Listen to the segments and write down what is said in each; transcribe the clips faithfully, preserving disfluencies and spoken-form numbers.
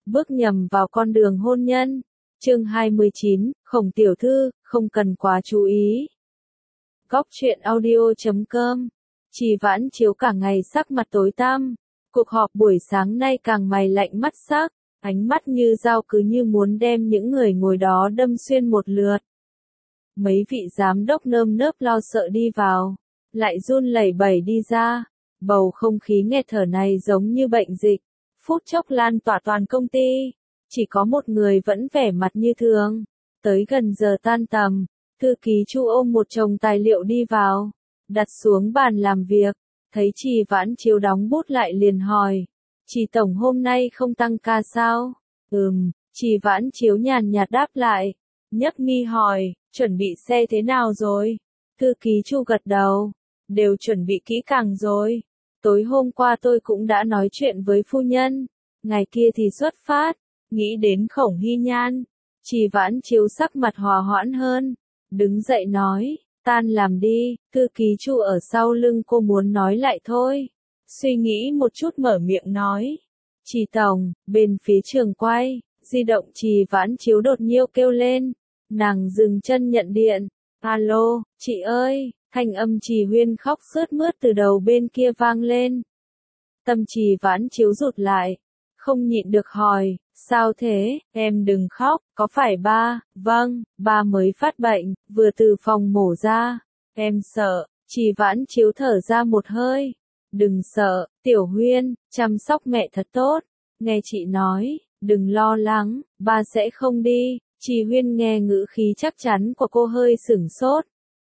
bước nhầm vào con đường hôn nhân. Chương hai mươi chín, Khổng tiểu thư, không cần quá chú ý. Góc truyện audio chấm com. Trì Vãn Chiếu cả ngày sắc mặt tối tăm. Cuộc họp buổi sáng nay càng mày lạnh mắt sắc, ánh mắt như dao cứ như muốn đem những người ngồi đó đâm xuyên một lượt. Mấy vị giám đốc nơm nớp lo sợ đi vào, lại run lẩy bẩy đi ra. Bầu không khí nghẹt thở này giống như bệnh dịch, phút chốc lan tỏa toàn công ty. Chỉ có một người vẫn vẻ mặt như thường. Tới gần giờ tan tầm, thư ký Chu ôm một chồng tài liệu đi vào, đặt xuống bàn làm việc, thấy Trì Vãn Chiếu đóng bút lại liền hỏi, Trì tổng hôm nay không tăng ca sao? Ừm, Trì Vãn Chiếu nhàn nhạt đáp lại, nhấc mi hỏi, chuẩn bị xe thế nào rồi? Thư ký Chu gật đầu, đều chuẩn bị kỹ càng rồi. Tối hôm qua tôi cũng đã nói chuyện với phu nhân, ngày kia thì xuất phát. Nghĩ đến Khổng Hy Nhan, Trì Vãn Chiếu sắc mặt hòa hoãn hơn, đứng dậy nói, tan làm đi. Thư ký Chu ở sau lưng cô muốn nói lại thôi, suy nghĩ một chút mở miệng nói, Trì tổng. Bên phía trường quay, di động Trì Vãn Chiếu đột nhiên kêu lên, nàng dừng chân nhận điện, alo, chị ơi. Thanh âm Trì Huyên khóc sướt mướt từ đầu bên kia vang lên. Tâm Trì Vãn Chiếu rụt lại, không nhịn được hỏi, sao thế, em đừng khóc, có phải ba? Vâng, ba mới phát bệnh, vừa từ phòng mổ ra, em sợ. Trì Vãn Chiếu thở ra một hơi, đừng sợ, Tiểu Huyên, chăm sóc mẹ thật tốt, nghe chị nói, đừng lo lắng, ba sẽ không đi. Trì Huyên nghe ngữ khí chắc chắn của cô hơi sửng sốt.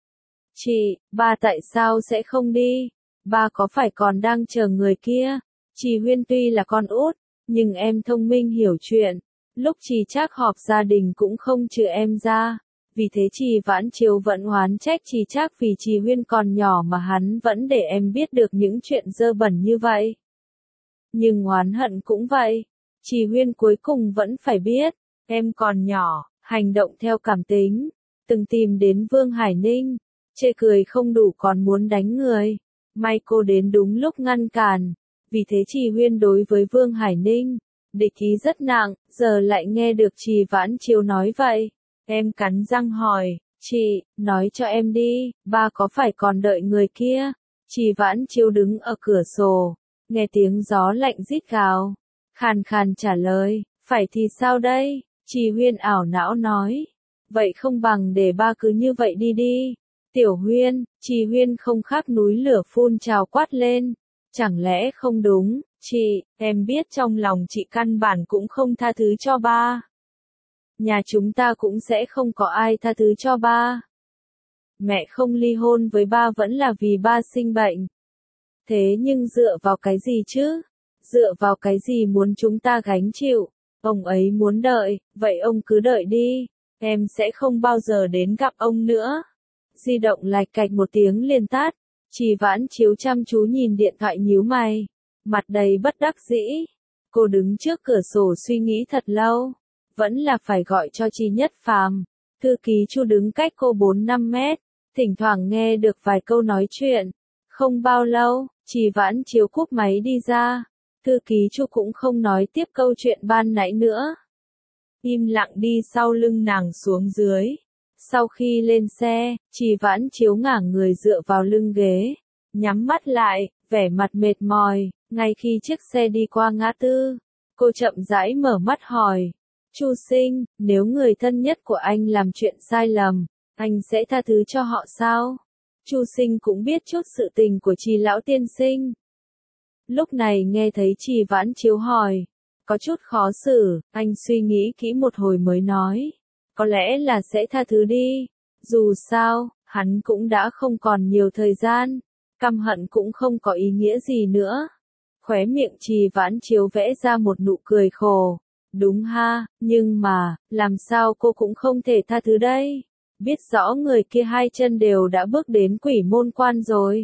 Chị, ba tại sao sẽ không đi? Ba có phải còn đang chờ người kia? Trì Huyên tuy là con út, nhưng em thông minh hiểu chuyện. Lúc Trì Trác họp gia đình cũng không trừ em ra. Vì thế Trì Vãn Chiếu vẫn oán trách Trì Trác vì Trì Huyên còn nhỏ mà hắn vẫn để em biết được những chuyện dơ bẩn như vậy. Nhưng oán hận cũng vậy. Trì Huyên cuối cùng vẫn phải biết, em còn nhỏ, hành động theo cảm tính. Từng tìm đến Vương Hải Ninh, chê cười không đủ còn muốn đánh người. May cô đến đúng lúc ngăn cản. Vì thế Trì Huyên đối với Vương Hải Ninh, địch ý rất nặng, giờ lại nghe được Trì Vãn Chiếu nói vậy. Em cắn răng hỏi, chị, nói cho em đi, ba có phải còn đợi người kia? Trì Vãn Chiếu đứng ở cửa sổ, nghe tiếng gió lạnh rít gào, khàn khàn trả lời, phải thì sao đây? Trì Huyên ảo não nói, vậy không bằng để ba cứ như vậy đi đi. Tiểu Huyên, Trì Huyên không khác núi lửa phun trào quát lên. Chẳng lẽ không đúng, chị, em biết trong lòng chị căn bản cũng không tha thứ cho ba. Nhà chúng ta cũng sẽ không có ai tha thứ cho ba. Mẹ không ly hôn với ba vẫn là vì ba sinh bệnh. Thế nhưng dựa vào cái gì chứ? Dựa vào cái gì muốn chúng ta gánh chịu? Ông ấy muốn đợi, vậy ông cứ đợi đi. Em sẽ không bao giờ đến gặp ông nữa. Di động lạch cạch một tiếng liền tắt. Trì Vãn Chiếu chăm chú nhìn điện thoại nhíu mày, mặt đầy bất đắc dĩ. Cô đứng trước cửa sổ suy nghĩ thật lâu, vẫn là phải gọi cho Trì Nhất Phàm. Thư ký Chu đứng cách cô bốn năm mét, thỉnh thoảng nghe được vài câu nói chuyện. Không bao lâu, Trì Vãn Chiếu cúp máy đi ra. Thư ký Chu cũng không nói tiếp câu chuyện ban nãy nữa, im lặng đi sau lưng nàng xuống dưới. Sau khi lên xe, Trì Vãn Chiếu ngả người dựa vào lưng ghế, nhắm mắt lại, vẻ mặt mệt mỏi. Ngay khi chiếc xe đi qua ngã tư, cô chậm rãi mở mắt hỏi, Chu Sinh, nếu người thân nhất của anh làm chuyện sai lầm, anh sẽ tha thứ cho họ sao? Chu Sinh cũng biết chút sự tình của Trì lão tiên sinh. Lúc này nghe thấy Trì Vãn Chiếu hỏi, có chút khó xử, anh suy nghĩ kỹ một hồi mới nói. Có lẽ là sẽ tha thứ đi. Dù sao, hắn cũng đã không còn nhiều thời gian. Căm hận cũng không có ý nghĩa gì nữa. Khóe miệng Trì Vãn Chiếu vẽ ra một nụ cười khổ. Đúng ha, nhưng mà, làm sao cô cũng không thể tha thứ đây? Biết rõ người kia hai chân đều đã bước đến quỷ môn quan rồi.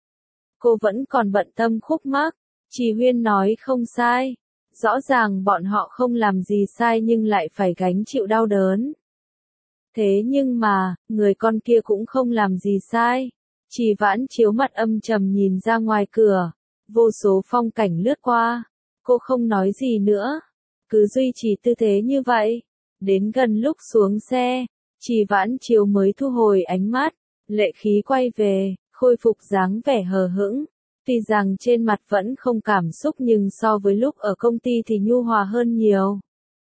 Cô vẫn còn bận tâm khúc mắc. Trì Huyên nói không sai. Rõ ràng bọn họ không làm gì sai nhưng lại phải gánh chịu đau đớn. Thế nhưng mà, người con kia cũng không làm gì sai. Trì Vãn Chiếu mặt âm trầm nhìn ra ngoài cửa. Vô số phong cảnh lướt qua. Cô không nói gì nữa. cứ duy trì tư thế như vậy. Đến gần lúc xuống xe, Trì Vãn Chiếu mới thu hồi ánh mắt, lệ khí quay về, khôi phục dáng vẻ hờ hững. Tuy rằng trên mặt vẫn không cảm xúc nhưng so với lúc ở công ty thì nhu hòa hơn nhiều.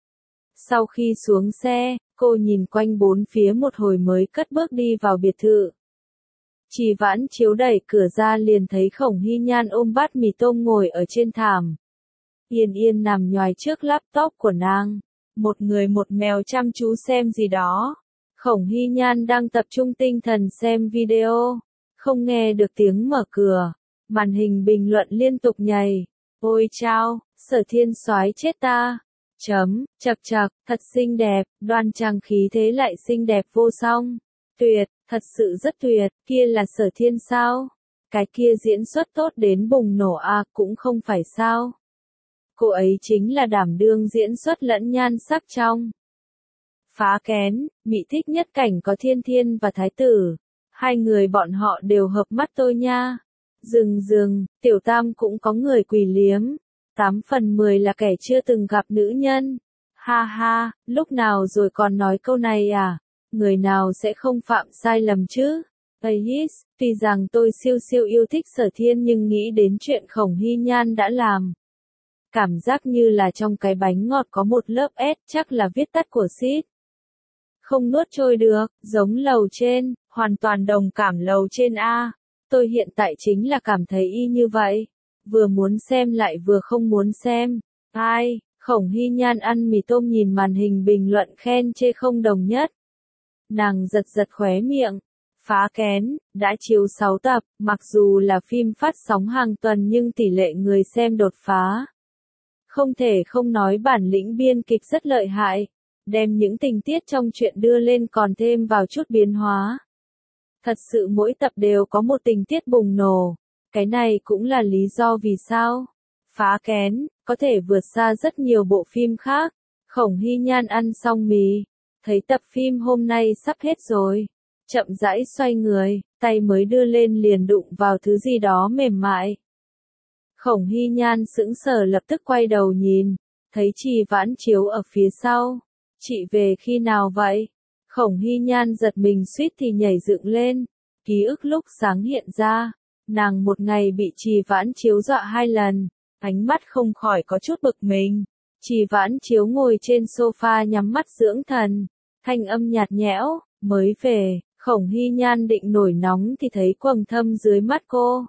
Sau khi xuống xe, cô nhìn quanh bốn phía một hồi mới cất bước đi vào biệt thự. Trì Vãn Chiếu đẩy cửa ra liền thấy Khổng Hy Nhan ôm bát mì tôm ngồi ở trên thảm. Yên Yên nằm nhoài trước laptop của nàng. Một người một mèo chăm chú xem gì đó. Khổng Hy Nhan đang tập trung tinh thần xem video. Không nghe được tiếng mở cửa. Màn hình bình luận liên tục nhảy. Ôi chao, Sở Thiên soái chết ta. Chấm, chật chật, thật xinh đẹp, đoan trang khí thế lại xinh đẹp vô song. Tuyệt, thật sự rất tuyệt, kia là Sở Thiên sao? Cái kia diễn xuất tốt đến bùng nổ à, cũng không phải sao? Cô ấy chính là đảm đương diễn xuất lẫn nhan sắc trong Phá Kén, Mị thích nhất cảnh có Thiên Thiên và Thái Tử. Hai người bọn họ đều hợp mắt tôi nha. Dừng dừng, Tiểu Tam cũng có người quỳ liếm. Tám phần mười là kẻ chưa từng gặp nữ nhân. Ha ha, lúc nào rồi còn nói câu này à? Người nào sẽ không phạm sai lầm chứ? Ais, tuy rằng tôi siêu siêu yêu thích Sở Thiên nhưng nghĩ đến chuyện Khổng Hy Nhan đã làm. Cảm giác như là trong cái bánh ngọt có một lớp ép, chắc là viết tắt của xít. Không nuốt trôi được, giống lầu trên, hoàn toàn đồng cảm lầu trên A. Tôi hiện tại chính là cảm thấy y như vậy. Vừa muốn xem lại vừa không muốn xem. Ai, Khổng Hy Nhan ăn mì tôm nhìn màn hình bình luận khen chê không đồng nhất. Nàng giật giật khóe miệng. Phá Kén, đã chiếu sáu tập, mặc dù là phim phát sóng hàng tuần nhưng tỷ lệ người xem đột phá. Không thể không nói bản lĩnh biên kịch rất lợi hại, đem những tình tiết trong truyện đưa lên còn thêm vào chút biến hóa. Thật sự mỗi tập đều có một tình tiết bùng nổ, cái này cũng là lý do vì sao Phá Kén có thể vượt xa rất nhiều bộ phim khác. Khổng Hy Nhan ăn xong mì, thấy tập phim hôm nay sắp hết rồi, chậm rãi xoay người, tay mới đưa lên liền đụng vào thứ gì đó mềm mại. Khổng Hy Nhan sững sờ lập tức quay đầu nhìn, thấy Trì Vãn Chiếu ở phía sau. Chị về khi nào vậy? Khổng Hy Nhan giật mình suýt thì nhảy dựng lên, ký ức lúc sáng hiện ra, nàng một ngày bị Trì Vãn Chiếu dọa hai lần, ánh mắt không khỏi có chút bực mình. Trì Vãn Chiếu ngồi trên sofa nhắm mắt dưỡng thần, thanh âm nhạt nhẽo, mới về. Khổng Hy Nhan định nổi nóng thì thấy quầng thâm dưới mắt cô.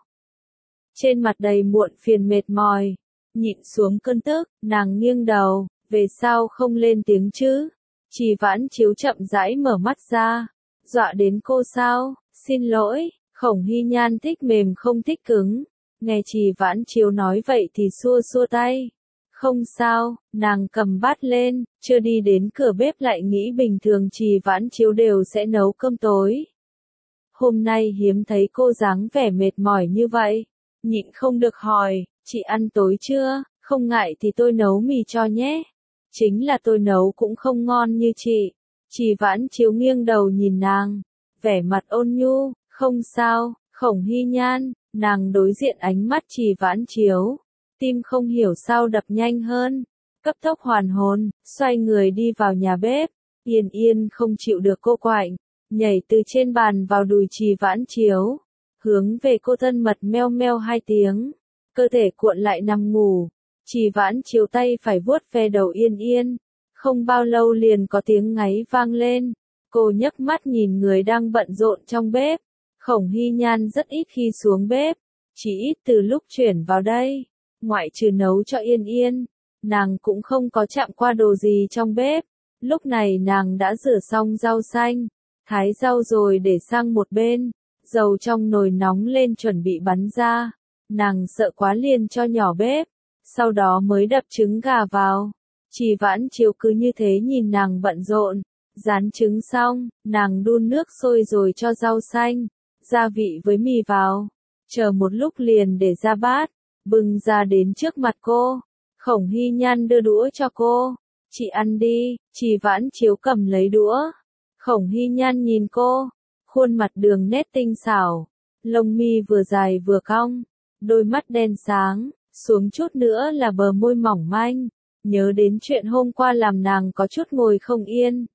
Trên mặt đầy muộn phiền mệt mỏi, nhịn xuống cơn tức, nàng nghiêng đầu, về sao không lên tiếng chứ? Trì Vãn Chiếu chậm rãi mở mắt ra, dọa đến cô sao? Xin lỗi, Khổng Hy Nhan thích mềm không thích cứng. Nghe Trì Vãn Chiếu nói vậy thì xua xua tay. Không sao, nàng cầm bát lên, chưa đi đến cửa bếp lại nghĩ bình thường Trì Vãn Chiếu đều sẽ nấu cơm tối. Hôm nay hiếm thấy cô dáng vẻ mệt mỏi như vậy, nhịn không được hỏi, chị ăn tối chưa, không ngại thì tôi nấu mì cho nhé. Chính là tôi nấu cũng không ngon như chị. Trì Vãn Chiếu nghiêng đầu nhìn nàng, vẻ mặt ôn nhu, không sao. Khổng Hy Nhan, nàng đối diện ánh mắt Trì Vãn Chiếu, tim không hiểu sao đập nhanh hơn, cấp tốc hoàn hồn, xoay người đi vào nhà bếp. Yên Yên không chịu được cô quạnh, nhảy từ trên bàn vào đùi Trì Vãn Chiếu, hướng về cô thân mật meo meo hai tiếng, cơ thể cuộn lại nằm ngủ. Trì Vãn Chiếu tay phải vuốt ve đầu Yên Yên, không bao lâu liền có tiếng ngáy vang lên. Cô nhấc mắt nhìn người đang bận rộn trong bếp. Khổng Hy Nhan rất ít khi xuống bếp, chỉ ít từ lúc chuyển vào đây, ngoại trừ nấu cho Yên Yên, nàng cũng không có chạm qua đồ gì trong bếp. Lúc này nàng đã rửa xong rau xanh, thái rau rồi để sang một bên, dầu trong nồi nóng lên chuẩn bị bắn ra. Nàng sợ quá liền cho nhỏ bếp, sau đó mới đập trứng gà vào. Trì Vãn Chiếu cứ như thế nhìn nàng bận rộn, rán trứng xong, nàng đun nước sôi rồi cho rau xanh, gia vị với mì vào, chờ một lúc liền để ra bát, bưng ra đến trước mặt cô. Khổng Hy Nhan đưa đũa cho cô, chị ăn đi. Trì Vãn Chiếu cầm lấy đũa. Khổng Hy Nhan nhìn cô, khuôn mặt đường nét tinh xảo, lông mi vừa dài vừa cong, đôi mắt đen sáng, xuống chút nữa là bờ môi mỏng manh, nhớ đến chuyện hôm qua làm nàng có chút ngồi không yên.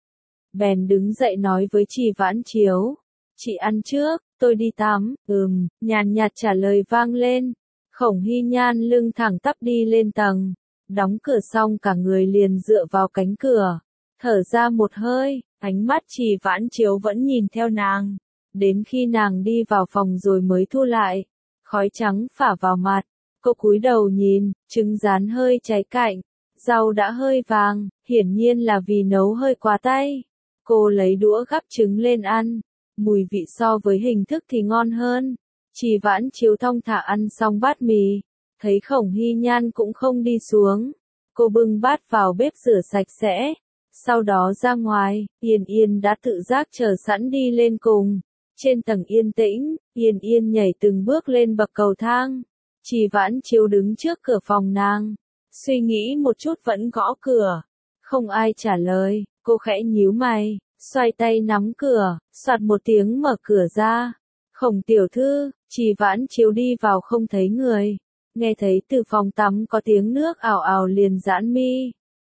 Bèn đứng dậy nói với Trì Vãn Chiếu, chị ăn trước, tôi đi tắm, ừm, nhàn nhạt trả lời vang lên. Khổng Hy Nhan lưng thẳng tắp đi lên tầng, đóng cửa xong cả người liền dựa vào cánh cửa, thở ra một hơi, ánh mắt Trì Vãn Chiếu vẫn nhìn theo nàng, đến khi nàng đi vào phòng rồi mới thu lại, khói trắng phả vào mặt, cô cúi đầu nhìn, trứng rán hơi cháy cạnh, rau đã hơi vàng, hiển nhiên là vì nấu hơi quá tay. Cô lấy đũa gắp trứng lên ăn, mùi vị so với hình thức thì ngon hơn. Trì Vãn Chiếu thong thả ăn xong bát mì, thấy Khổng Hy Nhan cũng không đi xuống. Cô bưng bát vào bếp rửa sạch sẽ, sau đó ra ngoài, Yên Yên đã tự giác chờ sẵn đi lên cùng. Trên tầng yên tĩnh, Yên Yên nhảy từng bước lên bậc cầu thang. Trì Vãn Chiếu đứng trước cửa phòng nàng, suy nghĩ một chút vẫn gõ cửa. Không ai trả lời, cô khẽ nhíu mày, xoay tay nắm cửa, soạt một tiếng mở cửa ra. Khổng tiểu thư, Trì Vãn Chiếu đi vào không thấy người, nghe thấy từ phòng tắm có tiếng nước ào ào liền giãn mi.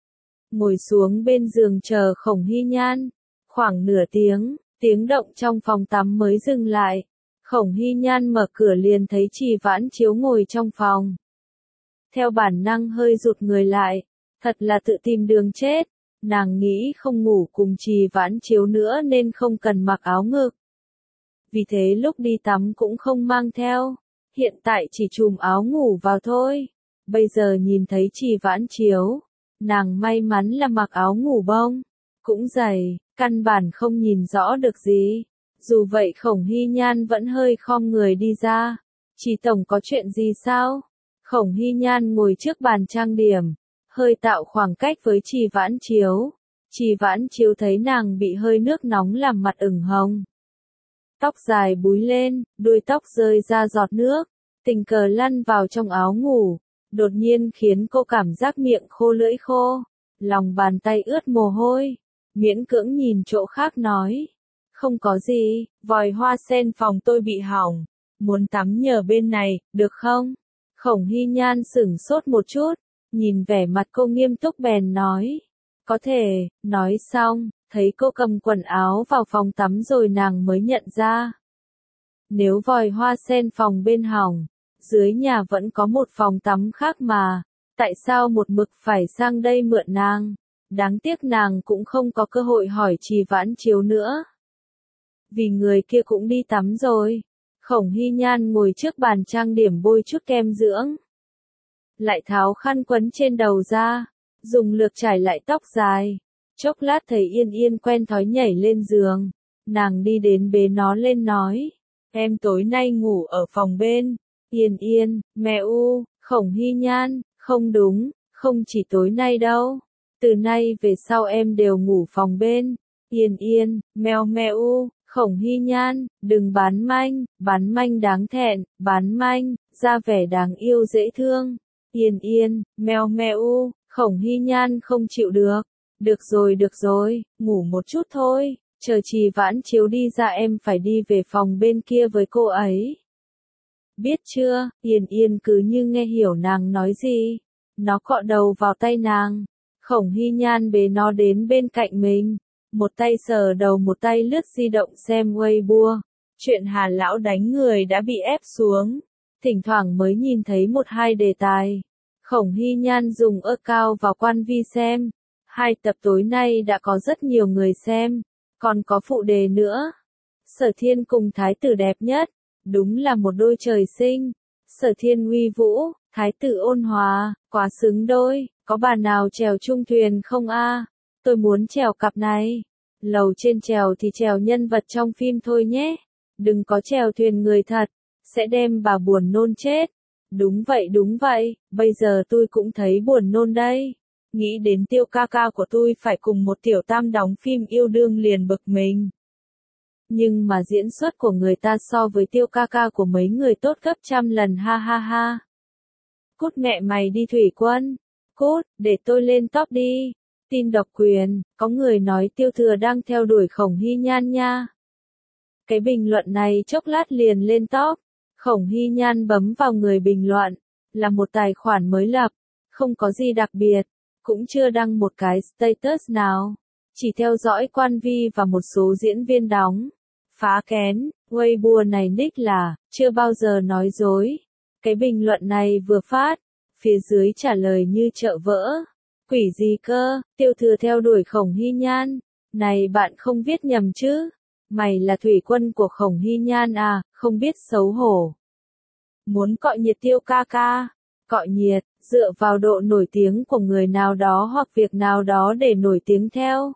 Ngồi xuống bên giường chờ Khổng Hy Nhan, khoảng nửa tiếng, tiếng động trong phòng tắm mới dừng lại. Khổng Hy Nhan mở cửa liền thấy Trì Vãn Chiếu ngồi trong phòng. Theo bản năng hơi rụt người lại, thật là tự tìm đường chết. Nàng nghĩ không ngủ cùng Trì Vãn Chiếu nữa nên không cần mặc áo ngực. Vì thế lúc đi tắm cũng không mang theo, hiện tại chỉ trùm áo ngủ vào thôi. Bây giờ nhìn thấy Trì Vãn Chiếu, nàng may mắn là mặc áo ngủ bông, cũng dày, căn bản không nhìn rõ được gì. Dù vậy Khổng Hy Nhan vẫn hơi khom người đi ra. Trì tổng có chuyện gì sao? Khổng Hy Nhan ngồi trước bàn trang điểm, hơi tạo khoảng cách với Trì Vãn Chiếu. Trì Vãn Chiếu thấy nàng bị hơi nước nóng làm mặt ửng hồng. Tóc dài búi lên, đuôi tóc rơi ra giọt nước, tình cờ lăn vào trong áo ngủ, đột nhiên khiến cô cảm giác miệng khô lưỡi khô, lòng bàn tay ướt mồ hôi, miễn cưỡng nhìn chỗ khác nói. Không có gì, vòi hoa sen phòng tôi bị hỏng, muốn tắm nhờ bên này, được không? Khổng Hy Nhan sửng sốt một chút, nhìn vẻ mặt cô nghiêm túc bèn nói. Có thể, nói xong, thấy cô cầm quần áo vào phòng tắm rồi nàng mới nhận ra. Nếu vòi hoa sen phòng bên hỏng, dưới nhà vẫn có một phòng tắm khác mà, tại sao một mực phải sang đây mượn nàng? Đáng tiếc nàng cũng không có cơ hội hỏi Trì Vãn Chiếu nữa. Vì người kia cũng đi tắm rồi. Khổng Hy Nhan ngồi trước bàn trang điểm bôi chút kem dưỡng. Lại tháo khăn quấn trên đầu ra, dùng lược trải lại tóc dài. Chốc lát thấy Yên Yên quen thói nhảy lên giường. Nàng đi đến bế nó lên nói. Em tối nay ngủ ở phòng bên. Yên Yên, mẹ u, Khổng Hy Nhan, không đúng, không chỉ tối nay đâu. Từ nay về sau em đều ngủ phòng bên. Yên Yên, mèo mèo, Khổng Hy Nhan, đừng bán manh, bán manh đáng thẹn, bán manh, ra vẻ đáng yêu dễ thương. Yên Yên, mèo mèo, Khổng Hy Nhan không chịu được. Được rồi được rồi, ngủ một chút thôi, chờ Trì Vãn Chiếu đi ra em phải đi về phòng bên kia với cô ấy. Biết chưa? Yên Yên cứ như nghe hiểu nàng nói gì. Nó cọ đầu vào tay nàng. Khổng Hy Nhan bế nó đến bên cạnh mình. Một tay sờ đầu một tay lướt di động xem Weibo. Chuyện Hà Lão đánh người đã bị ép xuống. Thỉnh thoảng mới nhìn thấy một hai đề tài. Khổng Hy Nhan dùng ơ cao vào quan vi xem. Hai tập tối nay đã có rất nhiều người xem. Còn có phụ đề nữa. Sở Thiên cùng Thái tử đẹp nhất. Đúng là một đôi trời sinh. Sở Thiên uy vũ, Thái tử ôn hòa, quá xứng đôi. Có bà nào chèo chung thuyền không a? Tôi muốn chèo cặp này. Lầu trên chèo thì chèo nhân vật trong phim thôi nhé. Đừng có chèo thuyền người thật. Sẽ đem bà buồn nôn chết. Đúng vậy đúng vậy, bây giờ tôi cũng thấy buồn nôn đây. Nghĩ đến Tiêu ca ca của tôi phải cùng một tiểu tam đóng phim yêu đương liền bực mình. Nhưng mà diễn xuất của người ta so với Tiêu ca ca của mấy người tốt gấp trăm lần ha ha ha. Cút mẹ mày đi Thủy Quân. Cút, để tôi lên top đi. Tin độc quyền, có người nói Tiêu Thừa đang theo đuổi Khổng Hy Nhan nha. Cái bình luận này chốc lát liền lên top. Khổng Hy Nhan bấm vào người bình luận. Là một tài khoản mới lập. không có gì đặc biệt, cũng chưa đăng một cái status nào, chỉ theo dõi Quan Vi và một số diễn viên đóng. Phá kén, Weibo này nick là, chưa bao giờ nói dối. Cái bình luận này vừa phát, phía dưới trả lời như chợ vỡ. Quỷ gì cơ, Tiêu Thừa theo đuổi Khổng Hy Nhan. Này bạn không viết nhầm chứ? Mày là thủy quân của Khổng Hy Nhan à, không biết xấu hổ. Muốn cọ nhiệt Tiêu ca ca. Cọ nhiệt, dựa vào độ nổi tiếng của người nào đó hoặc việc nào đó để nổi tiếng theo.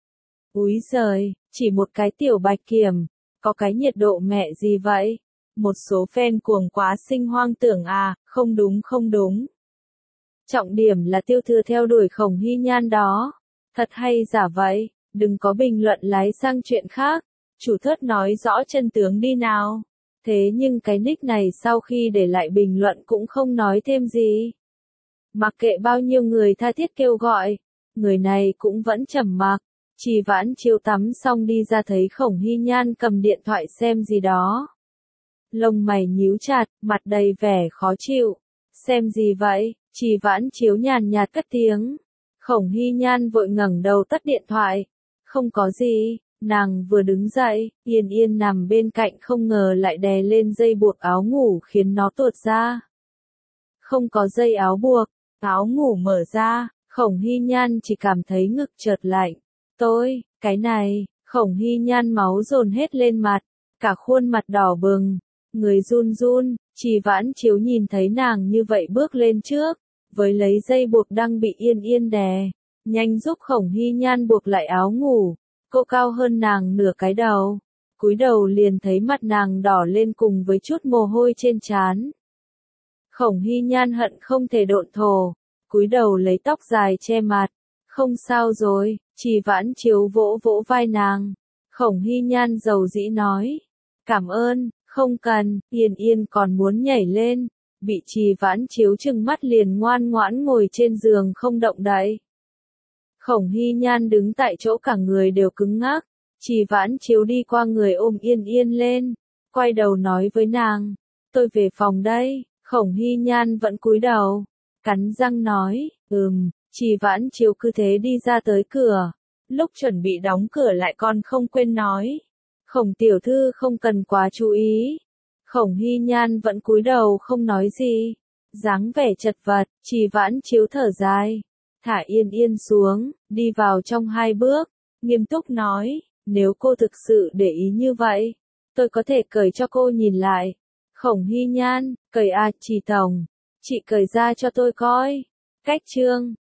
Úi giời, chỉ một cái tiểu bạch kiểm, có cái nhiệt độ mẹ gì vậy? Một số fan cuồng quá sinh hoang tưởng à, không đúng không đúng. Trọng điểm là Tiêu Thừa theo đuổi Khổng Hy Nhan đó. Thật hay giả vậy, đừng có bình luận lái sang chuyện khác. Chủ thớt nói rõ chân tướng đi nào. Thế nhưng cái nick này sau khi để lại bình luận cũng không nói thêm gì. Mặc kệ bao nhiêu người tha thiết kêu gọi, người này cũng vẫn trầm mặc. Trì Vãn Chiếu tắm xong đi ra thấy Khổng Hy Nhan cầm điện thoại xem gì đó. Lông mày nhíu chặt, mặt đầy vẻ khó chịu. Xem gì vậy? Trì Vãn Chiếu nhàn nhạt cất tiếng. Khổng Hy Nhan vội ngẩng đầu tắt điện thoại. Không có gì, nàng vừa đứng dậy, Yên Yên nằm bên cạnh không ngờ lại đè lên dây buộc áo ngủ khiến nó tuột ra. Không có dây áo buộc, áo ngủ mở ra, Khổng Hy Nhan chỉ cảm thấy ngực chợt lạnh. Tôi, cái này, Khổng Hy Nhan máu dồn hết lên mặt, cả khuôn mặt đỏ bừng, người run run. Trì Vãn Chiếu nhìn thấy nàng như vậy bước lên trước, với lấy dây buộc đang bị Yên Yên đè, nhanh giúp Khổng Hy Nhan buộc lại áo ngủ. Cô cao hơn nàng nửa cái đầu, cúi đầu liền thấy mặt nàng đỏ lên cùng với chút mồ hôi trên trán. Khổng Hy Nhan hận không thể độn thổ, cúi đầu lấy tóc dài che mặt. Không sao rồi, Trì Vãn Chiếu vỗ vỗ vai nàng. Khổng Hy Nhan dầu dĩ nói. Cảm ơn, không cần. Yên Yên còn muốn nhảy lên, bị Trì Vãn Chiếu trừng mắt liền ngoan ngoãn ngồi trên giường không động đậy. Khổng Hy Nhan đứng tại chỗ cả người đều cứng ngắc. Trì Vãn Chiếu đi qua người ôm Yên Yên lên, quay đầu nói với nàng. Tôi về phòng đây. Khổng Hy Nhan vẫn cúi đầu, cắn răng nói, ừm. Trì Vãn Chiếu cứ thế đi ra tới cửa. Lúc chuẩn bị đóng cửa lại còn không quên nói. Khổng tiểu thư không cần quá chú ý. Khổng Hy Nhan vẫn cúi đầu không nói gì. Dáng vẻ chật vật, Trì Vãn Chiếu thở dài. Thả Yên Yên xuống, đi vào trong hai bước. Nghiêm túc nói, nếu cô thực sự để ý như vậy, tôi có thể cởi cho cô nhìn lại. Khổng Hy Nhan, cởi à, Trì tổng. Chị cởi ra cho tôi coi. Cách chương